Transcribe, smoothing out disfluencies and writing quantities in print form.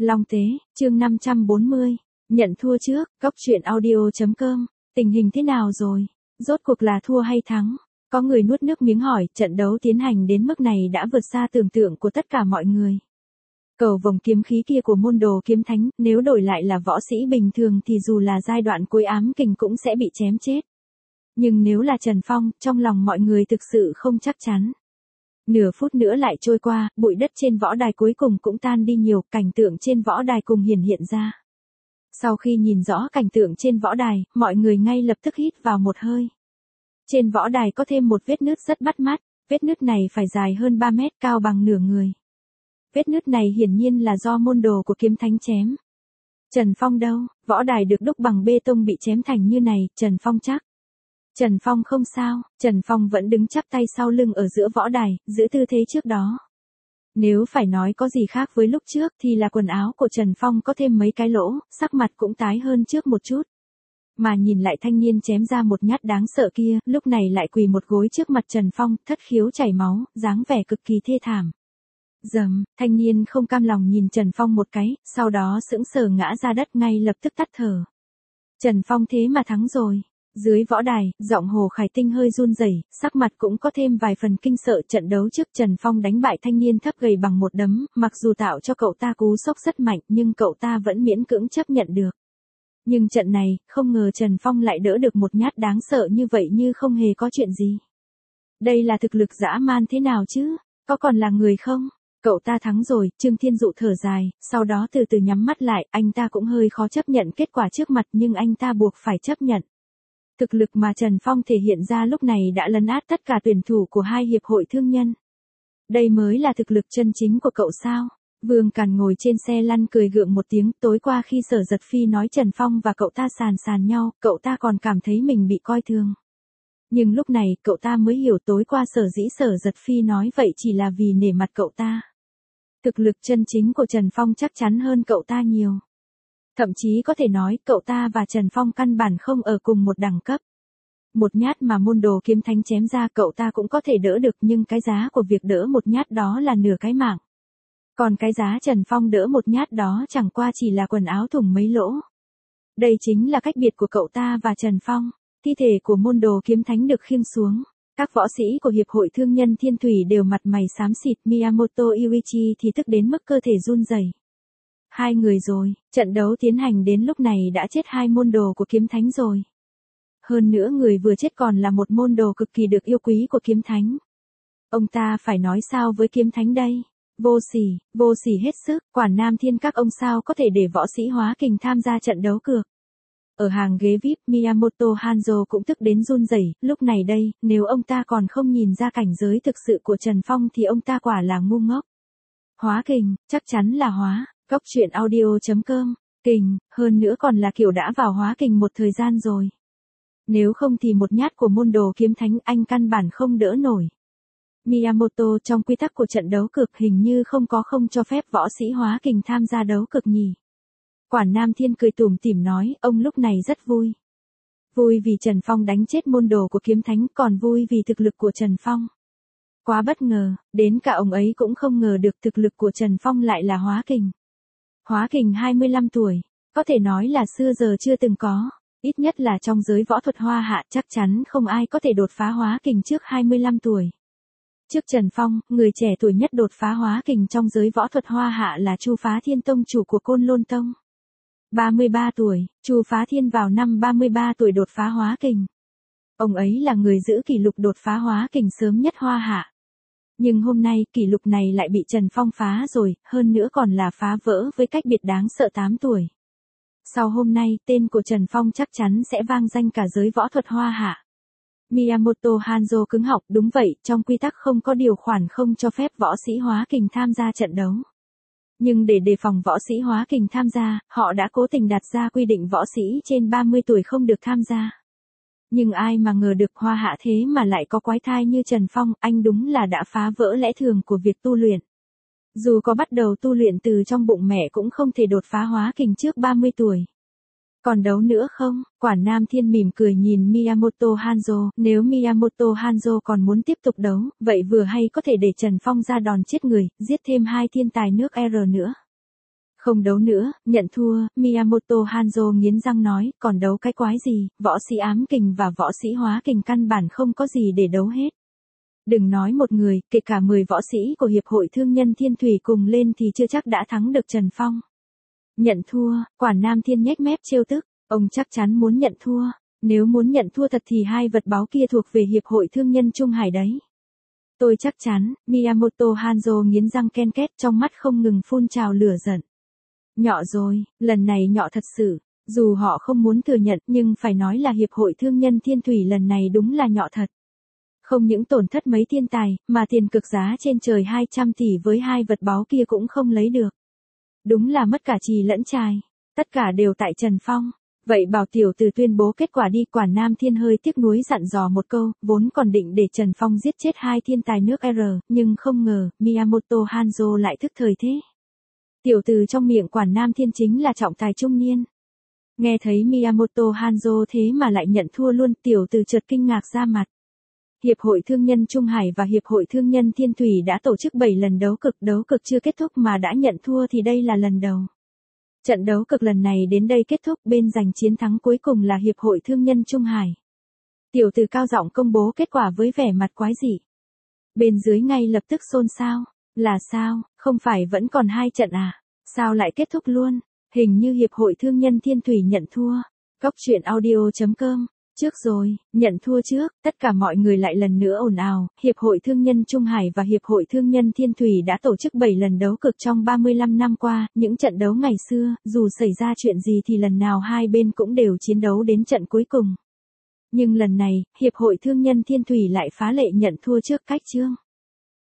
Long Tế, chương 540, nhận thua trước, góc truyện audio.com, tình hình thế nào rồi? Rốt cuộc là thua hay thắng? Có người nuốt nước miếng hỏi, trận đấu tiến hành đến mức này đã vượt xa tưởng tượng của tất cả mọi người. Cầu vồng kiếm khí kia của môn đồ kiếm thánh, nếu đổi lại là võ sĩ bình thường thì dù là giai đoạn cuối ám kình cũng sẽ bị chém chết. Nhưng nếu là Trần Phong, trong lòng mọi người thực sự không chắc chắn. Nửa phút nữa lại trôi qua, bụi đất trên võ đài cuối cùng cũng tan đi nhiều, cảnh tượng trên võ đài cùng hiện ra. Sau khi nhìn rõ cảnh tượng trên võ đài, mọi người ngay lập tức hít vào một hơi. Trên võ đài có thêm một vết nứt rất bắt mắt, vết nứt này phải dài hơn 3 mét, cao bằng nửa người. Vết nứt này hiển nhiên là do môn đồ của kiếm thánh chém. Trần Phong đâu? Võ đài được đúc bằng bê tông bị chém thành như này, Trần Phong chắc. Trần Phong không sao, Trần Phong vẫn đứng chắp tay sau lưng ở giữa võ đài, giữ tư thế trước đó. Nếu phải nói có gì khác với lúc trước thì là quần áo của Trần Phong có thêm mấy cái lỗ, sắc mặt cũng tái hơn trước một chút. Mà nhìn lại thanh niên chém ra một nhát đáng sợ kia, lúc này lại quỳ một gối trước mặt Trần Phong, thất khiếu chảy máu, dáng vẻ cực kỳ thê thảm. Dầm, thanh niên không cam lòng nhìn Trần Phong một cái, sau đó sững sờ ngã ra đất ngay lập tức tắt thở. Trần Phong thế mà thắng rồi. Dưới võ đài, giọng Hồ Khải Tinh hơi run rẩy, sắc mặt cũng có thêm vài phần kinh sợ. Trận đấu trước Trần Phong đánh bại thanh niên thấp gầy bằng một đấm, mặc dù tạo cho cậu ta cú sốc rất mạnh nhưng cậu ta vẫn miễn cưỡng chấp nhận được. Nhưng trận này, không ngờ Trần Phong lại đỡ được một nhát đáng sợ như vậy như không hề có chuyện gì. Đây là thực lực dã man thế nào chứ? Có còn là người không? Cậu ta thắng rồi, Trương Thiên Dụ thở dài, sau đó từ từ nhắm mắt lại, anh ta cũng hơi khó chấp nhận kết quả trước mặt nhưng anh ta buộc phải chấp nhận. Thực lực mà Trần Phong thể hiện ra lúc này đã lấn át tất cả tuyển thủ của hai hiệp hội thương nhân. Đây mới là thực lực chân chính của cậu sao? Vương Càn ngồi trên xe lăn cười gượng một tiếng, tối qua khi Sở Giật Phi nói Trần Phong và cậu ta sàn nhau, cậu ta còn cảm thấy mình bị coi thường. Nhưng lúc này, cậu ta mới hiểu tối qua sở dĩ Sở Giật Phi nói vậy chỉ là vì nể mặt cậu ta. Thực lực chân chính của Trần Phong chắc chắn hơn cậu ta nhiều. Thậm chí có thể nói cậu ta và Trần Phong căn bản không ở cùng một đẳng cấp. Một nhát mà môn đồ kiếm thánh chém ra cậu ta cũng có thể đỡ được nhưng cái giá của việc đỡ một nhát đó là nửa cái mạng. Còn cái giá Trần Phong đỡ một nhát đó chẳng qua chỉ là quần áo thủng mấy lỗ. Đây chính là cách biệt của cậu ta và Trần Phong. Thi thể của môn đồ kiếm thánh được khiêng xuống. Các võ sĩ của Hiệp hội Thương nhân Thiên Thủy đều mặt mày xám xịt, Miyamoto Yuichi thì tức đến mức cơ thể run rẩy. Hai người rồi, trận đấu tiến hành đến lúc này đã chết hai môn đồ của kiếm thánh rồi. Hơn nữa người vừa chết còn là một môn đồ cực kỳ được yêu quý của kiếm thánh. Ông ta phải nói sao với kiếm thánh đây? Vô sỉ hết sức, Quản Nam Thiên các ông sao có thể để võ sĩ hóa kình tham gia trận đấu cược. Ở hàng ghế VIP, Miyamoto Hanzo cũng tức đến run rẩy, lúc này đây, nếu ông ta còn không nhìn ra cảnh giới thực sự của Trần Phong thì ông ta quả là ngu ngốc. Hóa kình, chắc chắn là hóa. Góc truyện audio.com, kình, hơn nữa còn là kiểu đã vào hóa kình một thời gian rồi. Nếu không thì một nhát của môn đồ kiếm thánh anh căn bản không đỡ nổi. Miyamoto trong quy tắc của trận đấu cược hình như không cho phép võ sĩ hóa kình tham gia đấu cược nhỉ. Quản Nam Thiên cười tủm tỉm nói, ông lúc này rất vui. Vui vì Trần Phong đánh chết môn đồ của kiếm thánh, còn vui vì thực lực của Trần Phong. Quá bất ngờ, đến cả ông ấy cũng không ngờ được thực lực của Trần Phong lại là hóa kình. Hóa kình 25 tuổi, có thể nói là xưa giờ chưa từng có, ít nhất là trong giới võ thuật Hoa Hạ chắc chắn không ai có thể đột phá hóa kình trước 25 tuổi. Trước Trần Phong, người trẻ tuổi nhất đột phá hóa kình trong giới võ thuật Hoa Hạ là Chu Phá Thiên tông chủ của Côn Lôn Tông. 33 tuổi, Chu Phá Thiên vào năm 33 tuổi đột phá hóa kình. Ông ấy là người giữ kỷ lục đột phá hóa kình sớm nhất Hoa Hạ. Nhưng hôm nay kỷ lục này lại bị Trần Phong phá rồi, hơn nữa còn là phá vỡ với cách biệt đáng sợ 8 tuổi. Sau hôm nay, tên của Trần Phong chắc chắn sẽ vang danh cả giới võ thuật Hoa Hạ. Miyamoto Hanzo cứng họng, đúng vậy, trong quy tắc không có điều khoản không cho phép võ sĩ hóa kình tham gia trận đấu. Nhưng để đề phòng võ sĩ hóa kình tham gia, họ đã cố tình đặt ra quy định võ sĩ trên 30 tuổi không được tham gia. Nhưng ai mà ngờ được Hoa Hạ thế mà lại có quái thai như Trần Phong, anh đúng là đã phá vỡ lẽ thường của việc tu luyện. Dù có bắt đầu tu luyện từ trong bụng mẹ cũng không thể đột phá hóa kình trước 30 tuổi. Còn đấu nữa không? Quản Nam Thiên mỉm cười nhìn Miyamoto Hanzo, nếu Miyamoto Hanzo còn muốn tiếp tục đấu, vậy vừa hay có thể để Trần Phong ra đòn chết người, giết thêm hai thiên tài nước R nữa. Không đấu nữa, nhận thua, Miyamoto Hanzo nghiến răng nói, còn đấu cái quái gì, võ sĩ ám kình và võ sĩ hóa kình căn bản không có gì để đấu hết. Đừng nói một người, kể cả 10 võ sĩ của Hiệp hội Thương nhân Thiên Thủy cùng lên thì chưa chắc đã thắng được Trần Phong. Nhận thua, Quản Nam Thiên nhếch mép trêu tức, ông chắc chắn muốn nhận thua. Nếu muốn nhận thua thật thì hai vật báo kia thuộc về Hiệp hội Thương nhân Trung Hải đấy. Tôi chắc chắn, Miyamoto Hanzo nghiến răng ken két trong mắt không ngừng phun trào lửa giận. Nhọ rồi, lần này nhọ thật sự. Dù họ không muốn thừa nhận nhưng phải nói là Hiệp hội Thương nhân Thiên Thủy lần này đúng là nhọ thật. Không những tổn thất mấy thiên tài, mà tiền cực giá trên trời 200 tỷ với hai vật báo kia cũng không lấy được. Đúng là mất cả trì lẫn trài. Tất cả đều tại Trần Phong. Vậy bảo tiểu tử tuyên bố kết quả đi. Quản Nam Thiên hơi tiếc nuối dặn dò một câu, vốn còn định để Trần Phong giết chết hai thiên tài nước R, nhưng không ngờ, Miyamoto Hanzo lại thức thời thế. Tiểu tử trong miệng Quản Nam Thiên chính là trọng tài trung niên. Nghe thấy Miyamoto Hanzo thế mà lại nhận thua luôn, tiểu tử chợt kinh ngạc ra mặt. Hiệp hội Thương nhân Trung Hải và Hiệp hội Thương nhân Thiên Thủy đã tổ chức 7 lần đấu cực chưa kết thúc mà đã nhận thua thì đây là lần đầu. Trận đấu cực lần này đến đây kết thúc, bên giành chiến thắng cuối cùng là Hiệp hội Thương nhân Trung Hải. Tiểu tử cao giọng công bố kết quả với vẻ mặt quái dị. Bên dưới ngay lập tức xôn xao, là sao, không phải vẫn còn 2 trận à, sao lại kết thúc luôn, hình như Hiệp hội Thương nhân Thiên Thủy nhận thua. Góc truyện audio.com. Trước rồi, nhận thua trước, tất cả mọi người lại lần nữa ồn ào, Hiệp hội Thương nhân Trung Hải và Hiệp hội Thương nhân Thiên Thủy đã tổ chức 7 lần đấu cực trong 35 năm qua, những trận đấu ngày xưa, dù xảy ra chuyện gì thì lần nào hai bên cũng đều chiến đấu đến trận cuối cùng. Nhưng lần này, Hiệp hội Thương nhân Thiên Thủy lại phá lệ nhận thua trước cách chương.